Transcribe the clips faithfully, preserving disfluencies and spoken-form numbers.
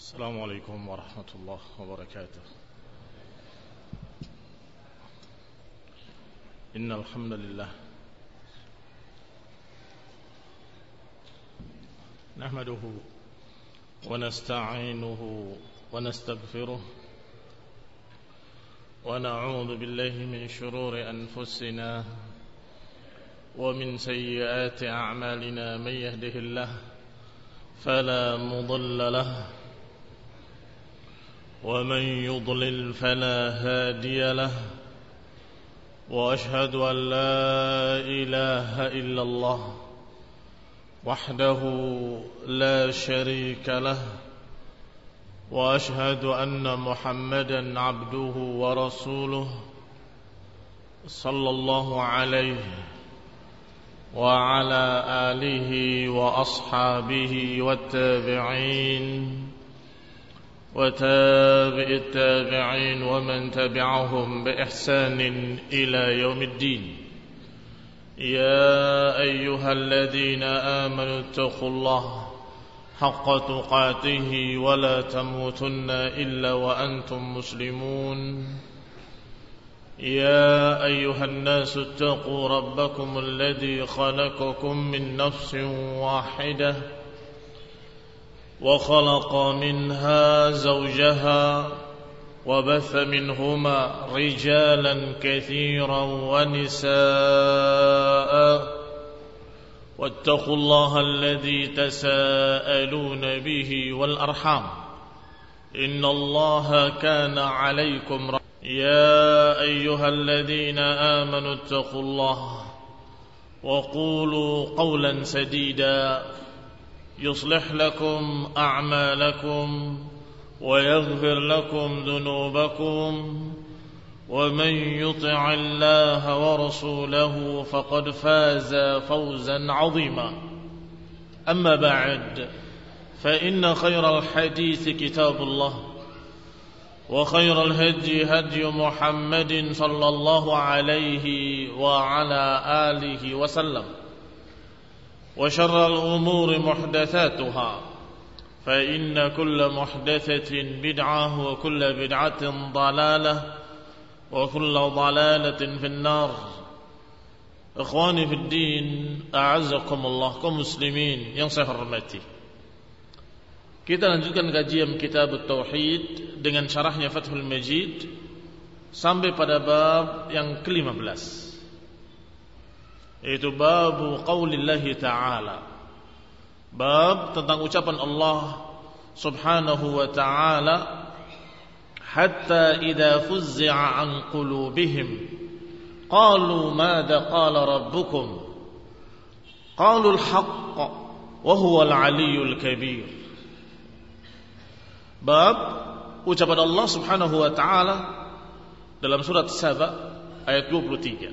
السلام عليكم ورحمة الله وبركاته. إن الحمد لله نحمده ونستعينه ونستغفره ونعوذ بالله من شرور أنفسنا ومن سيئات أعمالنا. من يهده الله فلا مضل له ومن يضلل فلا هادي له، وأشهد أن لا إله إلا الله وحده لا شريك له، وأشهد أن محمدا عبده ورسوله صلى الله عليه وعلى آله وأصحابه والتابعين وتابع التابعين ومن تبعهم بإحسان إلى يوم الدين. يا أيها الذين آمنوا اتقوا الله حق تقاته ولا تموتن إلا وأنتم مسلمون. يا أيها الناس اتقوا ربكم الذي خلقكم من نفس واحدة وخلق منها زوجها وبث منهما رجالا كثيرا ونساء، واتقوا الله الذي تساءلون به والأرحام إن الله كان عليكم رقيبا. يا أيها الذين آمنوا اتقوا الله وقولوا قولا سديدا يصلح لكم أعمالكم ويغفر لكم ذنوبكم، ومن يطع الله ورسوله فقد فاز فوزا عظيما. أما بعد، فإن خير الحديث كتاب الله، وخير الهدي هدي محمد صلى الله عليه وعلى آله وسلم، وشر الأمور محدثاتها، فإن كل محدثة بدعة وكل بدعة ضلالة وكل ضلالة في النار. إخواني في الدين، أعزكم الله kaum muslimin yang saya hormati. Kita lanjutkan kajian kitab Tauhid dengan syarahnya Fathul Majid sampai pada bab yang kelima belas, yaitu bab qaulillahi ta'ala, bab tentang ucapan Allah subhanahu wa ta'ala, hatta idza fuzzi'a an qulubihim qalu madza qala rabbukum qalu al-haqq wa huwa al-'aliyyul kabir. Bab ucapan Allah subhanahu wa ta'ala dalam surat Saba ayat dua puluh tiga,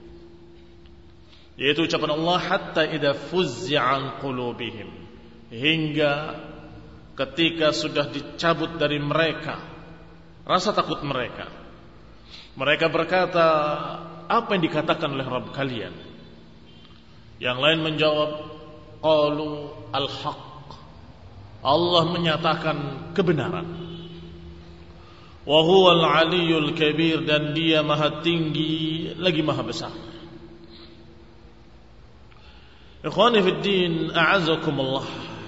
yaitu ucapan Allah hatta idza fuzzi'a an qulubihim, hingga ketika sudah dicabut dari mereka rasa takut mereka, mereka berkata, apa yang dikatakan oleh Rabb kalian? Yang lain menjawab, qalu al-haq, Allah menyatakan kebenaran. Wa huwal 'aliyyul kabir, dan Dia maha tinggi lagi maha besar. Ikhwani fid din, a'azzakumullah.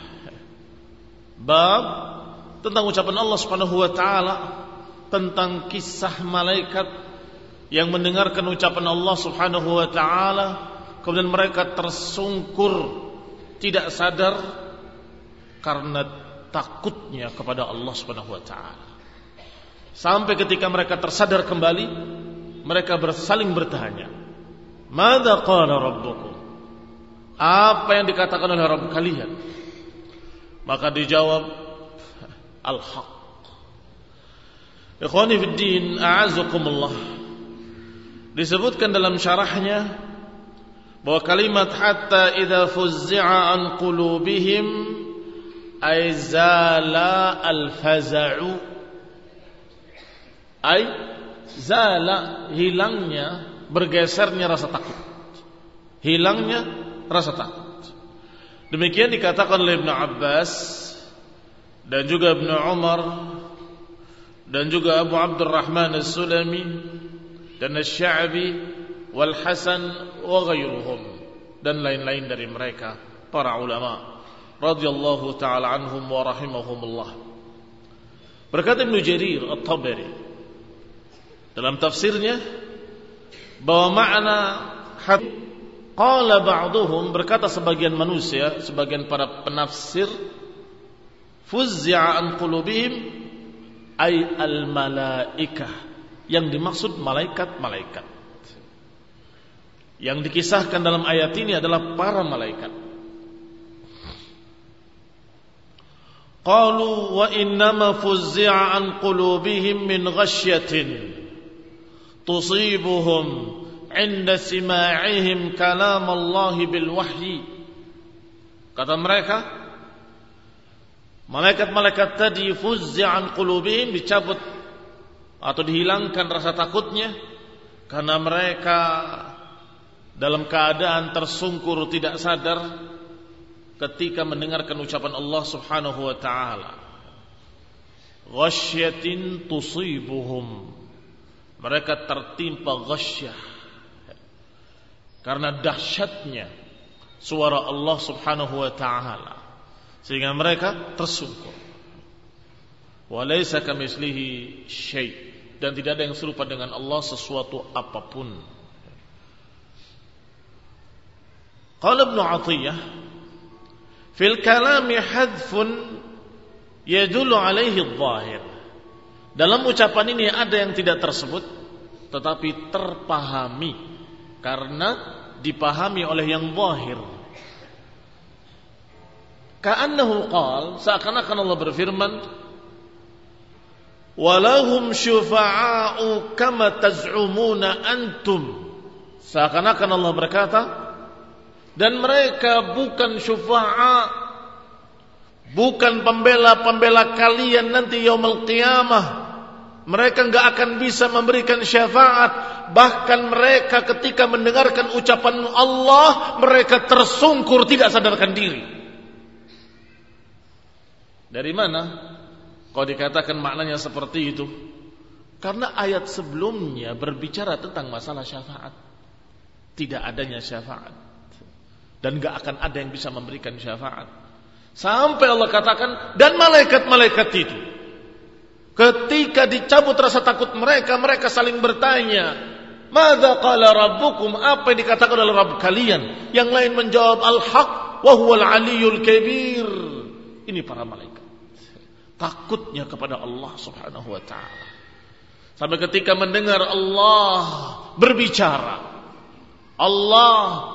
Bab tentang ucapan Allah Subhanahu wa taala tentang kisah malaikat yang mendengarkan ucapan Allah Subhanahu wa taala, kemudian mereka tersungkur tidak sadar karena takutnya kepada Allah Subhanahu wa taala. Sampai ketika mereka tersadar kembali, mereka bersaling bertanya, "Madza qala rabbukum?" Apa yang dikatakan oleh Rabb kalian? Maka dijawab, al-haq. Ikhwani fid din, a'azzakumullah. Disebutkan dalam syarahnya bahwa kalimat hatta idza fuzzi'a an qulubihim ay zala al-faza'u, ay zala, hilangnya, bergesernya rasa takut, hilangnya rasa takut. Demikian dikatakan oleh Ibnu Abbas dan juga Ibnu Umar dan juga Abu Abdurrahman As-Sulami dan Asy-Sya'bi wal Hasan wa ghairuhum dan lain-lain dari mereka para ulama radhiyallahu taala anhum wa rahimahumullah. Berkata Ibnu Jarir At-Tabari dalam tafsirnya bahwa makna hat qala ba'dhum, berkata sebagian manusia, sebagian para penafsir, fuzzi'a an qulubihim ay al malaikah, yang dimaksud malaikat-malaikat. Yang dikisahkan dalam ayat ini adalah para malaikat. Qalu wa innama fuzzi'a an qulubihim min ghasyatin tusibuhum 'inda sima'ihim kalam Allah bil wahyi. Kata mereka, malaikat-malaikat tadi fuzzi'a an qulubihim, dicabut atau dihilangkan rasa takutnya karena mereka dalam keadaan tersungkur tidak sadar ketika mendengarkan ucapan Allah Subhanahu wa taala. Ghasyatin tusibuhum, mereka tertimpa ghasyah karena dahsyatnya suara Allah Subhanahu wa taala sehingga mereka tersungkur. Wa laisa kamitslihi syai', dan tidak ada yang serupa dengan Allah sesuatu apapun. Qala Ibnu Athiyyah fil kalami hadfun yadullu alaihi adh-dhahir. Dalam ucapan ini ada yang tidak tersebut tetapi terpahami karena dipahami oleh yang zahir. Ka'annahu qal, seakan-akan Allah berfirman, walahum syufa'a'u kama taz'umuna antum. Seakan-akan Allah berkata, dan mereka bukan syufa'a, bukan pembela-pembela kalian nanti yaumul qiyamah. Mereka enggak akan bisa memberikan syafaat. Bahkan mereka ketika mendengarkan ucapan Allah, mereka tersungkur tidak sadarkan diri. Dari mana kalau dikatakan maknanya seperti itu? Karena ayat sebelumnya berbicara tentang masalah syafaat. Tidak adanya syafaat, dan gak akan ada yang bisa memberikan syafaat. Sampai Allah katakan, dan malaikat-malaikat itu ketika dicabut rasa takut mereka, mereka saling bertanya, madza qala rabbukum, apa yang dikatakan oleh Rabb kalian? Yang lain menjawab al-haq wa huwal aliyyul kabir. Ini para malaikat takutnya kepada Allah Subhanahu wa taala. Sampai ketika mendengar Allah berbicara, Allah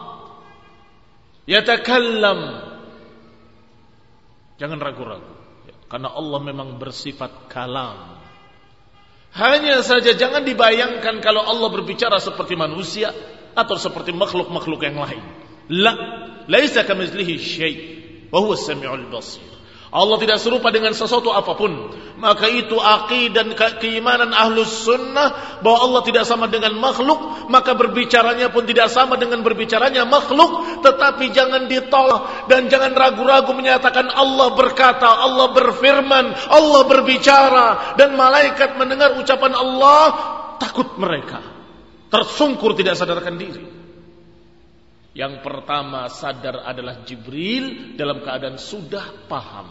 yatakallam, jangan ragu-ragu, karena Allah memang bersifat kalam. Hanya saja jangan dibayangkan kalau Allah berbicara seperti manusia atau seperti makhluk-makhluk yang lain. La, laisa kamitslihi syai' wa huwas samiul basir. Allah tidak serupa dengan sesuatu apapun. Maka itu aqidah dan keimanan ahlus sunnah bahwa Allah tidak sama dengan makhluk. Maka berbicaranya pun tidak sama dengan berbicaranya makhluk. Tetapi jangan ditolak dan jangan ragu-ragu menyatakan Allah berkata, Allah berfirman, Allah berbicara. Dan malaikat mendengar ucapan Allah, takut mereka, tersungkur tidak sadarkan diri. Yang pertama sadar adalah Jibril dalam keadaan sudah paham,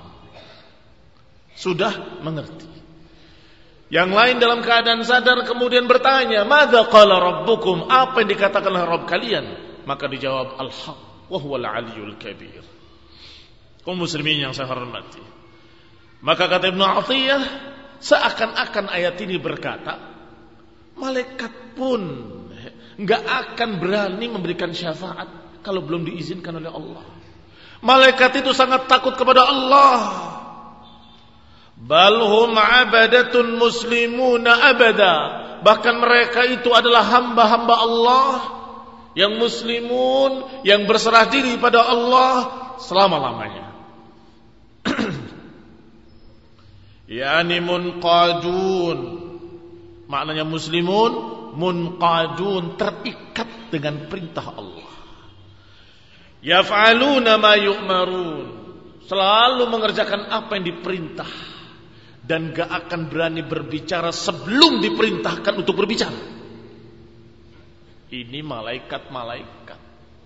sudah mengerti. Yang lain dalam keadaan sadar kemudian bertanya, madza qala rabbukum, apa yang dikatakan oleh Rabb kalian? Maka dijawab al-haq wa huwal aliyyul kabir. Kaum muslimin yang saya hormati, maka kata Ibnu Athiyyah, seakan-akan ayat ini berkata, malaikat pun enggak akan berani memberikan syafaat kalau belum diizinkan oleh Allah. Malaikat itu sangat takut kepada Allah. Balhum abadatun muslimuna abada. Bahkan mereka itu adalah hamba-hamba Allah yang muslimun, yang berserah diri pada Allah selama-lamanya. Yani munqadun. Maknanya muslimun munqadun, terikat dengan perintah Allah. Yaf'aluna ma yu'marun, selalu mengerjakan apa yang diperintah dan gak akan berani berbicara sebelum diperintahkan untuk berbicara. Ini malaikat-malaikat,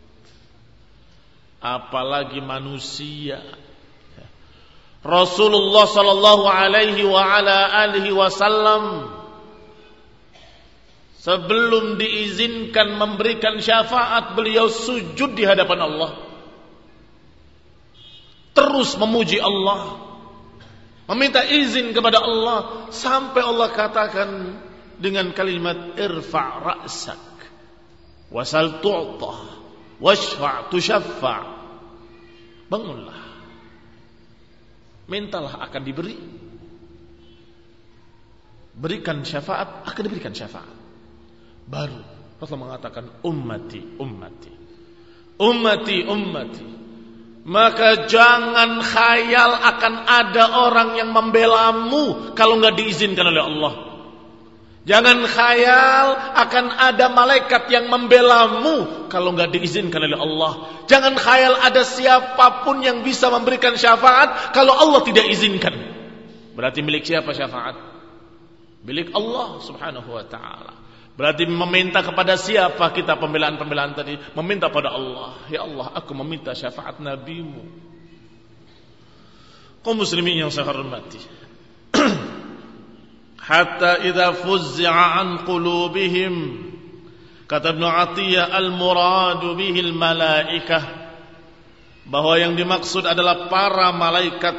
apalagi manusia. Rasulullah sallallahu alaihi wa ala alihi wasallam sebelum diizinkan memberikan syafaat, beliau sujud di hadapan Allah, terus memuji Allah, meminta izin kepada Allah, sampai Allah katakan dengan kalimat irfa' ra'sak wasal tu'ta washfa' tushaffa'. Bangunlah, mintalah akan diberi, berikan syafaat akan diberikan syafaat. Baru Rasulullah mengatakan ummati ummati ummati ummati. Maka jangan khayal akan ada orang yang membelamu kalau enggak diizinkan oleh Allah. Jangan khayal akan ada malaikat yang membelamu kalau enggak diizinkan oleh Allah. Jangan khayal ada siapapun yang bisa memberikan syafaat kalau Allah tidak izinkan. Berarti milik siapa syafaat? Milik Allah subhanahu wa ta'ala. Berarti meminta kepada siapa kita pembelaan-pembelaan tadi? Meminta pada Allah. Ya Allah, aku meminta syafaat Nabi-Mu. Kaum muslimin yang saya hormati, hatta idza fuzzi'a an qulubihim, kata Ibnu Athiyah, al-muradu bihil malaikah, bahwa yang dimaksud adalah para malaikat.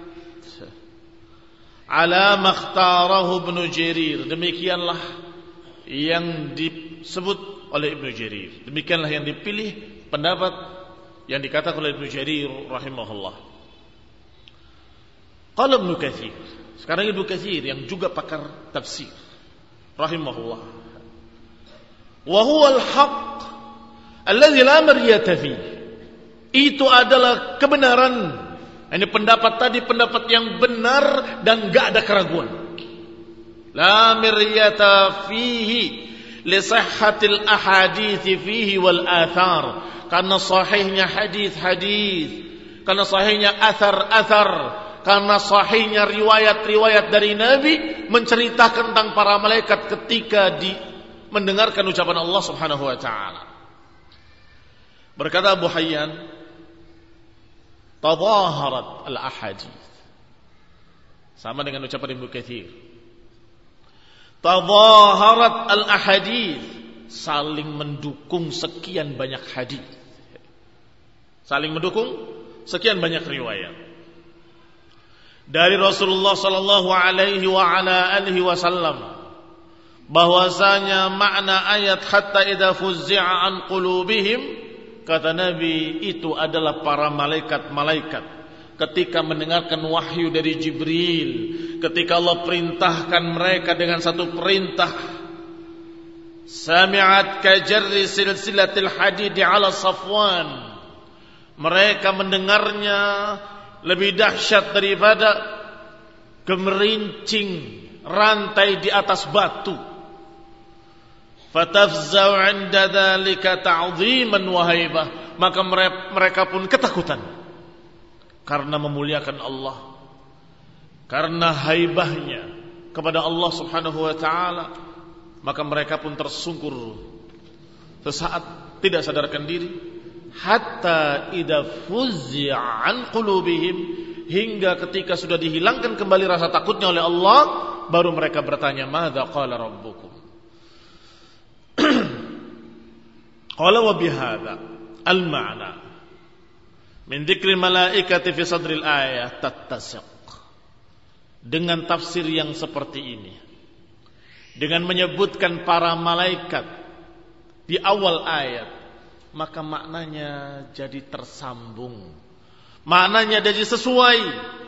Ala makhtarahu Ibnu Jarir, demikianlah yang disebut oleh Ibnu Jarir, demikianlah yang dipilih pendapat yang dikatakan oleh Ibnu Jarir rahimahullah. Qala Ibnu Katsir, sekarang Ibnu Katsir yang juga pakar tafsir rahimahullah, wa huwa al-haqq alladzi la maryata fi, itu adalah kebenaran. Ini pendapat tadi pendapat yang benar dan enggak ada keraguan. La miryata fihi li sihhatil ahadits fihi wal athar, karena sahihnya hadis-hadis, karena sahihnya athar-athar, karena sahihnya riwayat-riwayat dari Nabi menceritakan tentang para malaikat ketika di mendengarkan ucapan Allah Subhanahu wa taala. Berkata Abu Hayyan, tadhaharat al-ahadits, sama dengan ucapan Ibnu Katsir. Tadhaharat al-ahadits, saling mendukung sekian banyak hadis, saling mendukung sekian banyak riwayat dari Rasulullah sallallahu alaihi wa ala alihi wasallam, bahwasanya makna ayat hatta idza fuzzi'a an qulubihim, kata Nabi, itu adalah para malaikat-malaikat ketika mendengarkan wahyu dari Jibril, ketika Allah perintahkan mereka dengan satu perintah, sami'at kajarri silsilatil hadidi ala Safwan, mereka mendengarnya lebih dahsyat daripada gemerincing rantai di atas batu. Fatafza'u 'inda dzalika ta'dhiman wa haibah, maka mereka pun ketakutan karena memuliakan Allah, karena haibahnya kepada Allah Subhanahu wa taala, maka mereka pun tersungkur sesaat tidak sadarkan diri, hatta idza fuzzi'a an qulubihim, hingga ketika sudah dihilangkan kembali rasa takutnya oleh Allah, baru mereka bertanya, madza qala rabbukum? Qala wa bihadza al-ma'na min dzikri malaikati fi sadril ayah tattasiq. Dengan tafsir yang seperti ini, dengan menyebutkan para malaikat di awal ayat, maka maknanya jadi tersambung, maknanya jadi sesuai.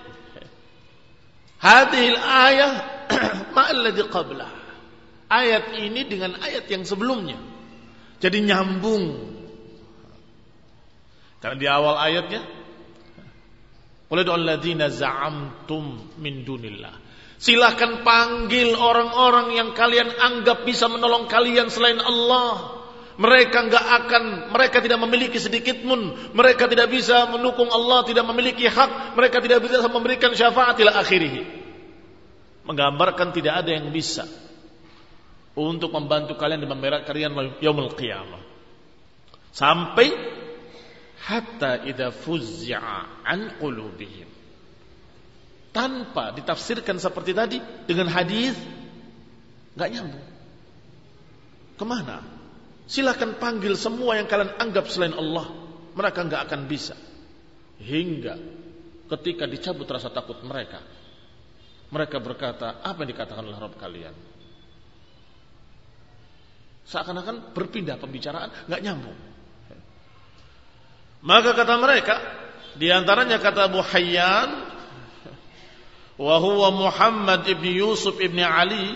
Hadhil ayah ma'alladhi qablah, ayat ini dengan ayat yang sebelumnya, jadi nyambung. Karena di awal ayatnya, qul ud'u alladzina za'amtum min dunillah, silakan panggil orang-orang yang kalian anggap bisa menolong kalian selain Allah. Mereka enggak akan, mereka tidak memiliki sedikit pun, mereka tidak bisa mendukung Allah, tidak memiliki hak, mereka tidak bisa memberikan syafaat ila akhirih. Menggambarkan tidak ada yang bisa untuk membantu kalian dan membela kalian yaumul qiyamah. Sampai hatta idza fuzzi'a an qulubihim. Tanpa ditafsirkan seperti tadi dengan hadis, enggak nyambung. Kemana? Silakan panggil semua yang kalian anggap selain Allah, mereka enggak akan bisa. Hingga ketika dicabut rasa takut mereka, mereka berkata, apa yang dikatakan oleh Rabb kalian? Seakan-akan berpindah pembicaraan, enggak nyambung. Maka kata mereka, di antaranya kata Abu Hayyan, wa huwa Muhammad ibn Yusuf ibn Ali,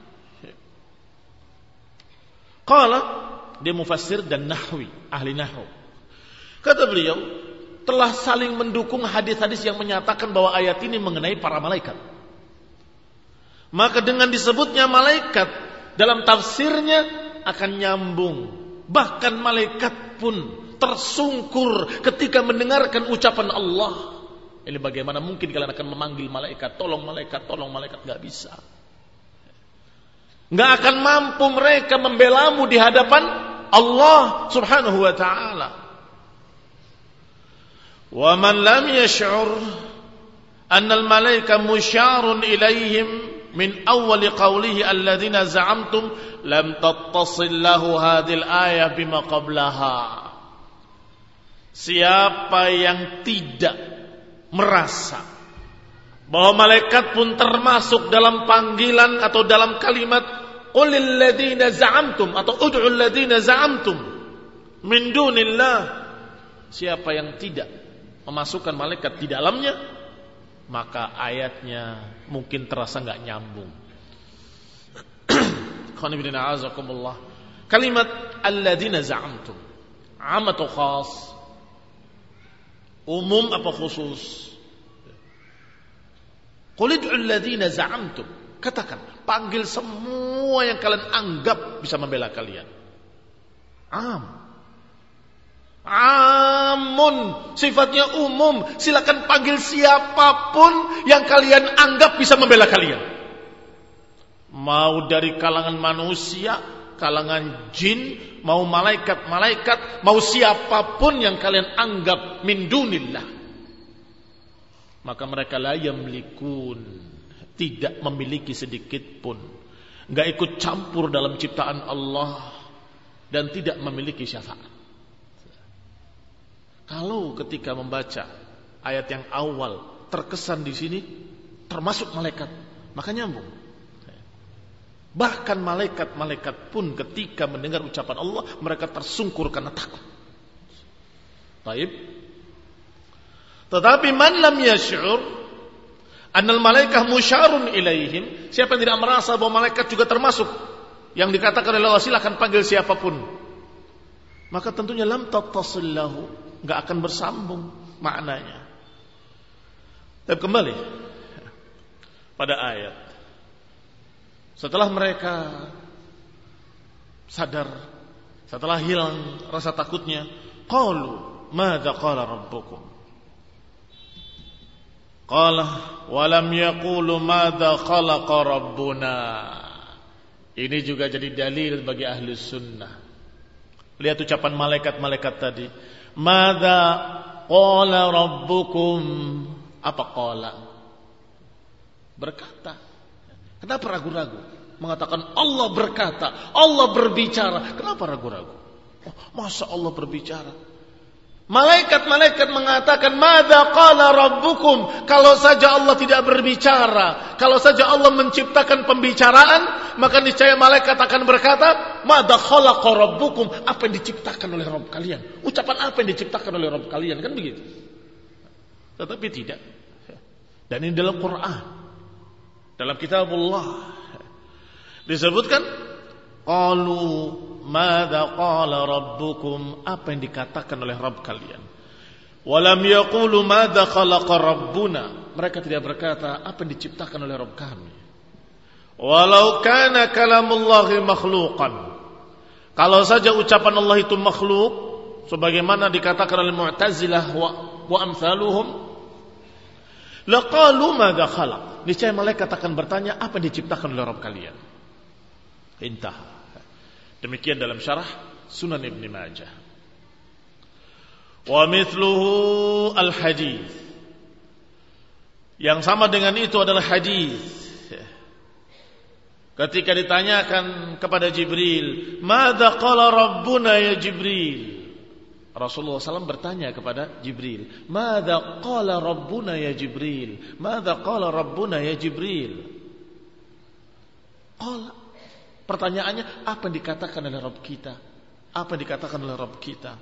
qala, dia mufassir dan nahwi, ahli nahwu. Kata beliau, telah saling mendukung hadis-hadis yang menyatakan bahwa ayat ini mengenai para malaikat. Maka dengan disebutnya malaikat dalam tafsirnya akan nyambung. Bahkan malaikat pun tersungkur ketika mendengarkan ucapan Allah. Ini bagaimana mungkin kalian akan memanggil malaikat, tolong malaikat, tolong malaikat, enggak bisa. Enggak akan mampu mereka membelamu di hadapan Allah Subhanahu wa ta'ala. Wa man lam yash'ur anna al-malaika musyarun ilaihim min awwal qawlihi alladhina za'amtum lam tattasil lahu hadhihi al-ayah bima qablaha. Siapa yang tidak merasa bahwa malaikat pun termasuk dalam panggilan atau dalam kalimat qulil ladzina za'amtum atau ud'ul ladzina za'amtum min dunillah, siapa yang tidak memasukkan malaikat di dalamnya, maka ayatnya mungkin terasa enggak nyambung. Qanibina azakumullah. Kalimat alladzina za'amtum amatu khas, umum apa khusus? Qul ud'ul ladzina za'amtum, katakan, panggil semua yang kalian anggap bisa membela kalian. Am. Amun, sifatnya umum. Silakan panggil siapapun yang kalian anggap bisa membela kalian. Mau dari kalangan manusia, kalangan jin, mau malaikat-malaikat, mau siapapun yang kalian anggap min dunillah. Maka mereka la yamlikun, tidak memiliki sedikit pun, enggak ikut campur dalam ciptaan Allah, dan tidak memiliki syafaat. Kalau ketika membaca ayat yang awal terkesan di sini termasuk malaikat, maka nyambung. Bahkan malaikat-malaikat pun ketika mendengar ucapan Allah, mereka tersungkur karena takut. Baik. Tetapi man lam yash'ur annal malaikah musyarun ilaihim, siapa yang tidak merasa bahwa malaikat juga termasuk yang dikatakan oleh Allah, silakan panggil siapapun, maka tentunya lam tattasil lahu, enggak akan bersambung maknanya. Dan kembali pada ayat, setelah mereka sadar, setelah hilang rasa takutnya, qalu madza qala rabbukum, qala walam yaqulu madza khalaqa rabbuna. Ini juga jadi dalil bagi ahli sunnah. Lihat ucapan malaikat-malaikat tadi, madza qala rabbukum, apa qala? Berkata. Kenapa ragu-ragu? Mengatakan Allah berkata, Allah berbicara. Kenapa ragu-ragu? Oh, masa Allah berbicara? Malaikat-malaikat mengatakan madza qala rabbukum. Kalau saja Allah tidak berbicara, kalau saja Allah menciptakan pembicaraan, maka niscaya malaikat akan berkata madza khalaqa rabbukum, apa yang diciptakan oleh Rabb kalian? Ucapan apa yang diciptakan oleh Rabb kalian? Kan begitu. Tetapi tidak. Dan ini dalam Quran, dalam kitabullah disebutkan qalu madza qala rabbukum, apa yang dikatakan oleh Rabb kalian. Walam yaqulu madza khalaqa rabbuna, mereka tidak berkata apa yang diciptakan oleh Rabb kami. Walau kana kalamullahi makhluqan Kalau saja ucapan Allah itu makhluk, sebagaimana dikatakan oleh Mu'tazilah wa, wa amsaluhum, laqalu madza khalaq. Niscaya malaikat akan bertanya, apa yang diciptakan oleh Rabb kalian? Intah. Demikian dalam syarah Sunan Ibn Majah. Wa mithluhu al-hadith. Yang sama dengan itu adalah hadis. Ketika ditanyakan kepada Jibril, "Madza qala rabbuna ya Jibril?" Rasulullah shallallahu alaihi wasallam bertanya kepada Jibril, "Madza qala rabbuna ya Jibril? Madza qala rabbuna ya Jibril?" Qala, pertanyaannya, apa yang dikatakan oleh Rabb kita? Apa yang dikatakan oleh Rabb kita?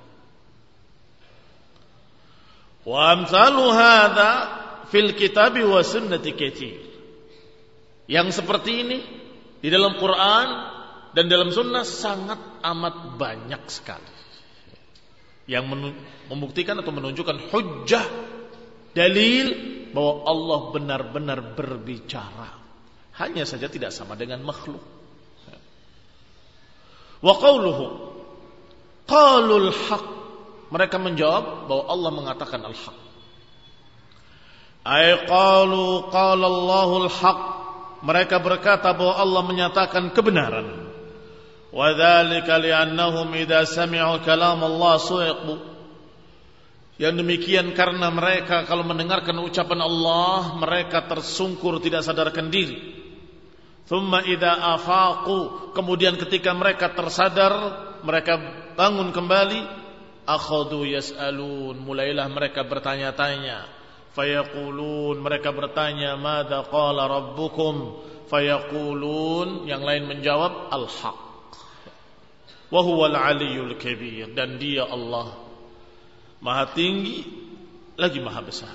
Wa amsalu hadza fil kitabi wa sunnati katsir. Yang seperti ini di dalam Quran dan dalam sunnah sangat amat banyak sekali yang membuktikan atau menunjukkan hujjah, dalil bahwa Allah benar-benar berbicara. Hanya saja tidak sama dengan makhluk. Wa qauluhu qalul haq. Mereka menjawab bahwa Allah mengatakan al-haq. Ay qalu qala Allahul haq. Mereka berkata bahwa Allah menyatakan kebenaran. Wa dzalika li'annahum idza sami'u kalam Allah su'iqu. Yang demikian karena mereka kalau mendengarkan ucapan Allah, mereka tersungkur tidak sadarkan diri. Thumma idza afaqu, kemudian ketika mereka tersadar, mereka bangun kembali, akhadhu yas'alun, mulailah mereka bertanya-tanya. Fayaqulun, mereka bertanya, "Madza qala rabbukum?" Fayaqulun, yang lain menjawab, al-haq. Wa huwal aliyyul kabir, dan dia Allah Maha tinggi lagi Maha besar.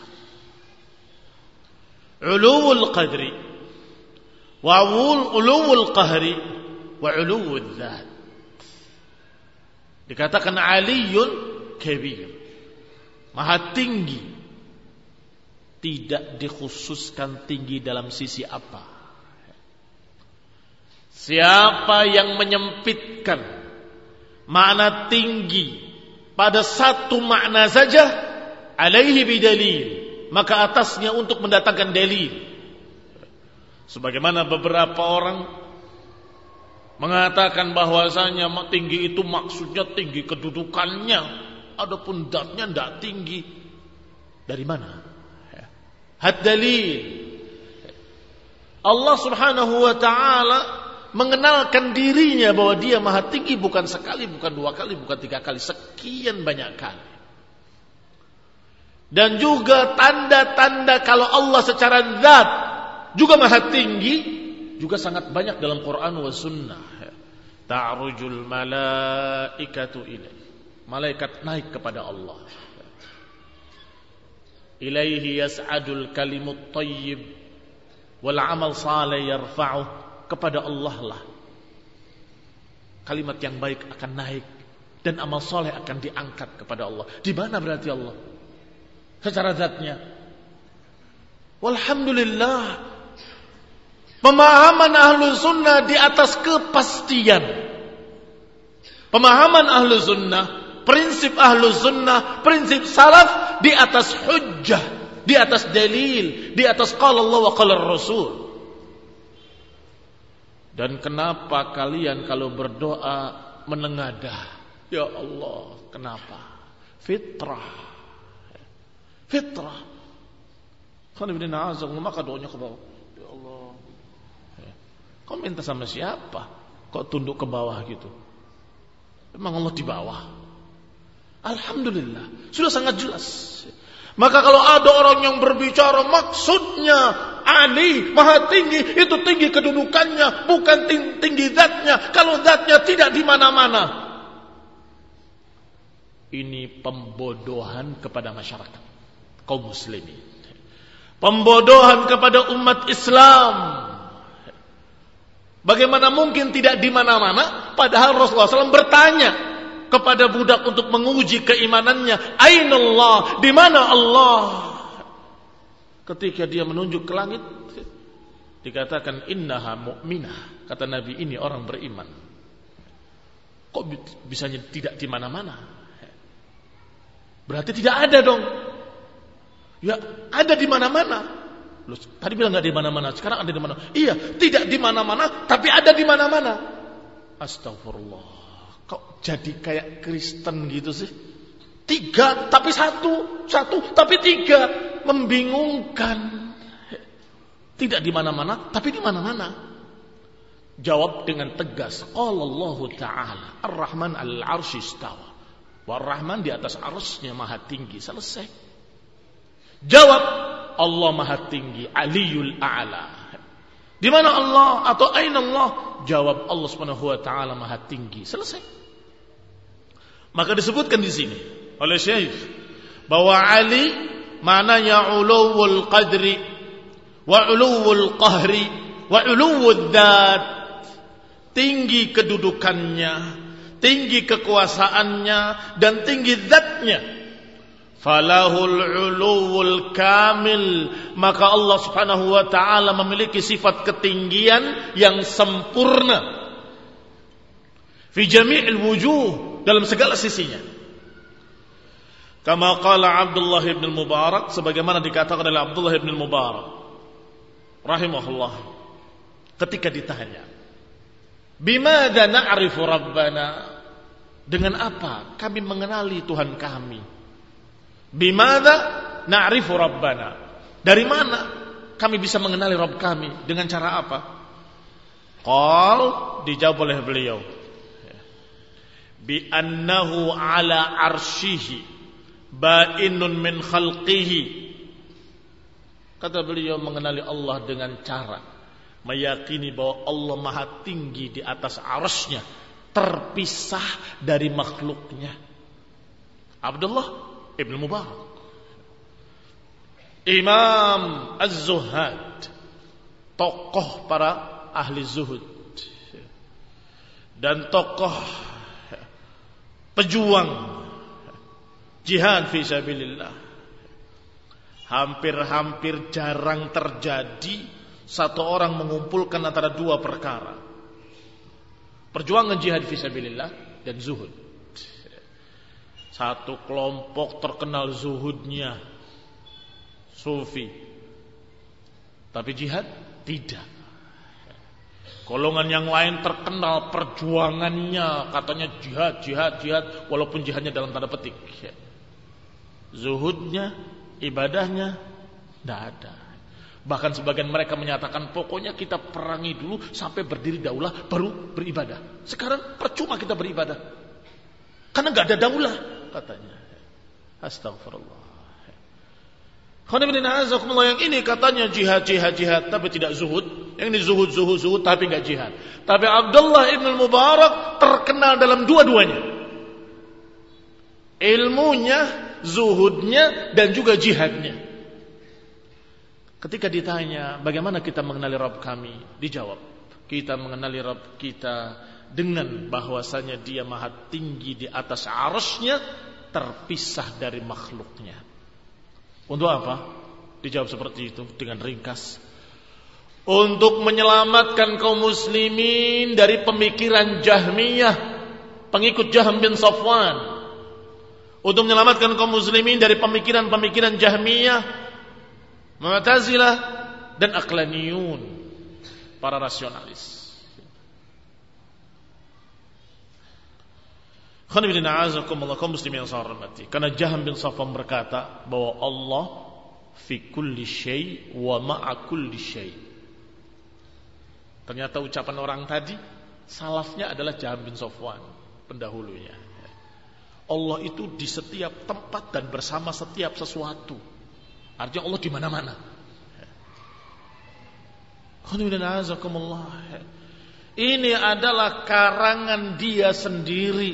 Uluwul qadri wa uluwul qahri wa uluwul dzat. Dikatakan aliyyun kabir, Maha tinggi, tidak dikhususkan tinggi dalam sisi apa. Siapa yang menyempitkan makna tinggi pada satu makna saja, alaihi bidalil, maka atasnya untuk mendatangkan dalil. Sebagaimana beberapa orang mengatakan bahwasanya tinggi itu maksudnya tinggi kedudukannya, adapun datnya tidak tinggi. Dari mana? Had dalil. Allah Subhanahu wa taala mengenalkan dirinya bahwa dia Maha tinggi bukan sekali, bukan dua kali, bukan tiga kali, sekian banyak kali. Dan juga tanda-tanda kalau Allah secara zat juga Maha tinggi juga sangat banyak dalam Quran wa sunnah. Ta'rujul malaikatu ilaihi. Malaikat naik kepada Allah. Ilaihi yas'adul kalimut thayyib wal amal salih yarfa'uh. Kepada Allah lah kalimat yang baik akan naik dan amal saleh akan diangkat kepada Allah. Di mana berarti Allah? Secara zatnya. Walhamdulillah, pemahaman ahlu sunnah di atas kepastian. Pemahaman ahlu sunnah, prinsip ahlu sunnah, prinsip salaf di atas hujjah, di atas dalil, di atas qala Allah wa qala Rasul. Dan kenapa kalian kalau berdoa menengadah? Ya Allah, kenapa? Fitrah. Fitrah. Maka doanya ke bawah. Ya Allah. Kau minta sama siapa? Kok tunduk ke bawah gitu? Memang Allah di bawah. Alhamdulillah, sudah sangat jelas. Maka kalau ada orang yang berbicara maksudnya Ali Maha tinggi, itu tinggi kedudukannya, bukan tinggi zatnya. Kalau zatnya tidak di mana-mana, ini pembodohan kepada masyarakat kaum muslimin, pembodohan kepada umat Islam. Bagaimana mungkin tidak di mana-mana, padahal Rasulullah shallallahu alaihi wasallam bertanya kepada budak untuk menguji keimanannya, Ainallah, di mana Allah? Ketika dia menunjuk ke langit, dikatakan innaha mu'minah. Kata Nabi, ini orang beriman. Kok bisanya tidak di mana-mana? Berarti tidak ada dong. Ya, ada di mana-mana. Loh, tadi bilang enggak di mana-mana, sekarang ada di mana? Iya, tidak di mana-mana, tapi ada di mana-mana. Astagfirullah. Kok jadi kayak Kristen gitu sih? Tiga tapi satu, satu tapi tiga, membingungkan. Tidak di mana-mana, tapi di mana-mana. Jawab dengan tegas. Qala Allah Ta'ala, Ar-Rahman al-'arsy istawa. War-Rahman di atas arsy-Nya maha tinggi. Selesai. Jawab, Allah maha tinggi, Aliyul A'la. Di mana Allah atau aina Allah? Jawab, Allah Subhanahu wa taala maha tinggi. Selesai. Maka disebutkan di sini oleh Syekh bahwa Ali maknanya uluwul qadri wa uluwul qahri wa uluwul dzat. Tinggi kedudukannya, tinggi kekuasaannya, dan tinggi zatnya. Falahul uluwul kamil. Maka Allah Subhanahu wa ta'ala memiliki sifat ketinggian yang sempurna fi jami'il wujuh, dalam segala sisinya. Kama qala Abdullah ibn Mubarak, sebagaimana dikatakan oleh Abdullah ibn Mubarak rahimahullah ketika ditanya, bimadza na'rifu rabbana, dengan apa kami mengenali Tuhan kami? Bimadza na'rifu rabbana, dari mana kami bisa mengenali Rabb kami? Dengan cara apa? Qal, dijawab oleh beliau, bi annahu ala arsyihi ba'inun min khalqihi. Kata beliau, mengenali Allah dengan cara meyakini bahwa Allah maha tinggi di atas arsy-Nya, terpisah dari makhluknya. Abdullah ibn Mubarak, Imam Az-Zuhad, tokoh para ahli zuhud dan tokoh pejuang jihad fi sabilillah. Hampir-hampir jarang terjadi satu orang mengumpulkan antara dua perkara, perjuangan jihad fisabilillah dan zuhud. Satu kelompok terkenal zuhudnya, sufi, tapi jihad tidak. Golongan yang lain terkenal perjuangannya, katanya jihad, jihad, jihad, walaupun jihadnya dalam tanda petik. Zuhudnya, ibadahnya tidak ada. Bahkan sebagian mereka menyatakan, pokoknya kita perangi dulu sampai berdiri daulah baru beribadah. Sekarang percuma kita beribadah karena gak ada daulah, katanya. Astagfirullah. Yang ini katanya jihad, jihad, jihad, tapi tidak zuhud. Yang ini zuhud, zuhud, zuhud, tapi gak jihad. Tapi Abdullah ibn Mubarak terkenal dalam dua-duanya, ilmunya, zuhudnya, dan juga jihadnya. Ketika ditanya bagaimana kita mengenali Rabb kami, dijawab, kita mengenali Rabb kita dengan bahwasanya Dia maha tinggi di atas arsy-Nya, terpisah dari makhluknya. Untuk apa? Dijawab seperti itu dengan ringkas. Untuk menyelamatkan kaum muslimin dari pemikiran Jahmiyah, pengikut Jahm bin Safwan. Untuk menyelamatkan kaum muslimin dari pemikiran-pemikiran Jahmiyah, Mu'tazilah, dan Aqlaniyun, para rasionalis. Kaum muslimin yang saya hormati, karena Jahm bin Safwan berkata bahwa Allah fi kulli syai' wa ma'a kulli syai'. Ternyata ucapan orang tadi salafnya adalah Jahm bin Safwan, pendahulunya. Allah itu di setiap tempat dan bersama setiap sesuatu. Artinya Allah di mana-mana. Ini adalah karangan dia sendiri.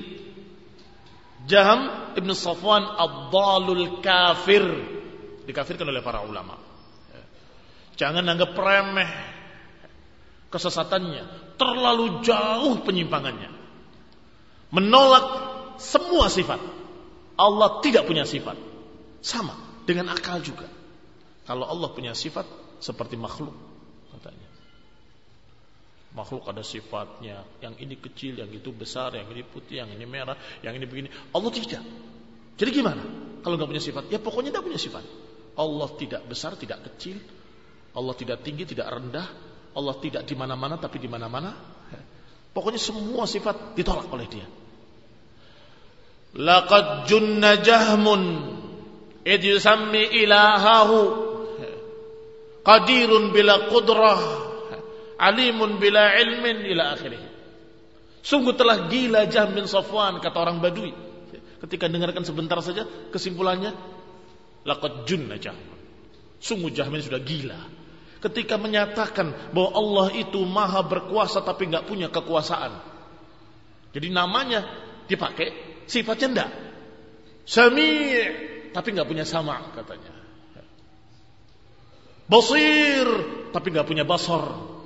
Jahm ibn Safwan ad-dhalul kafir, dikafirkan oleh para ulama. Jangan anggap remeh kesesatannya, terlalu jauh penyimpangannya. Menolak semua sifat. Allah tidak punya sifat. Sama dengan akal juga. Kalau Allah punya sifat seperti makhluk, katanya. Makhluk ada sifatnya, yang ini kecil, yang itu besar, yang ini putih, yang ini merah, yang ini begini. Allah tidak. Jadi gimana? Kalau nggak punya sifat, ya pokoknya tidak punya sifat. Allah tidak besar, tidak kecil. Allah tidak tinggi, tidak rendah. Allah tidak di mana-mana, tapi di mana-mana. Pokoknya semua sifat ditolak oleh Dia. Laqad junna Jahmun id yusammi ilahahu qadirun bila qudrah alimun bila ilmin ila akhirih. Sungguh telah gila Jahm bin Safwan, kata orang Badui. Ketika dengarkan sebentar saja kesimpulannya, laqad junna Jahm. Sungguh Jahm sudah gila. Ketika menyatakan bahwa Allah itu maha berkuasa tapi enggak punya kekuasaan. Jadi namanya dipakai, sifatnya enggak. Sami' tapi enggak punya sama' katanya. Basir tapi enggak punya basar.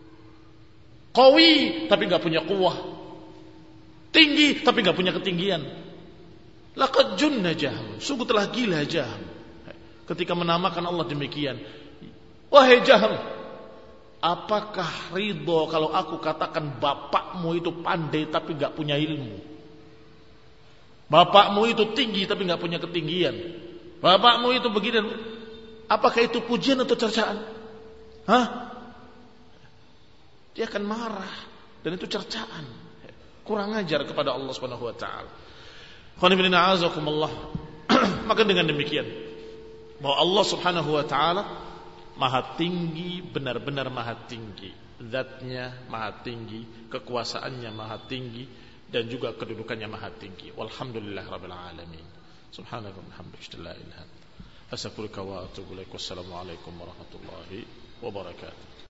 Qawi tapi enggak punya quwwah. Tinggi tapi enggak punya ketinggian. Laqad junna Jahm. Sungguh telah gila Jahm ketika menamakan Allah demikian. Wahai Jahm, apakah ridho kalau aku katakan bapakmu itu pandai tapi enggak punya ilmu? Bapakmu itu tinggi tapi enggak punya ketinggian. Bapakmu itu begini. Apakah itu pujian atau cercaan? Hah? Dia akan marah, dan itu cercaan, kurang ajar kepada Allah Subhanahu wa taala. Maka dengan demikian bahwa Allah Subhanahu wa taala maha tinggi, benar-benar maha tinggi, zatnya maha tinggi, kekuasaannya maha tinggi, dan juga kedudukannya maha tinggi. Walhamdulillahirabbil alamin. Subhanaka wa bihamdika la ilaha illa anta astaghfiruka wa atubu ilaik. Wassalamu alaikum warahmatullahi wabarakatuh.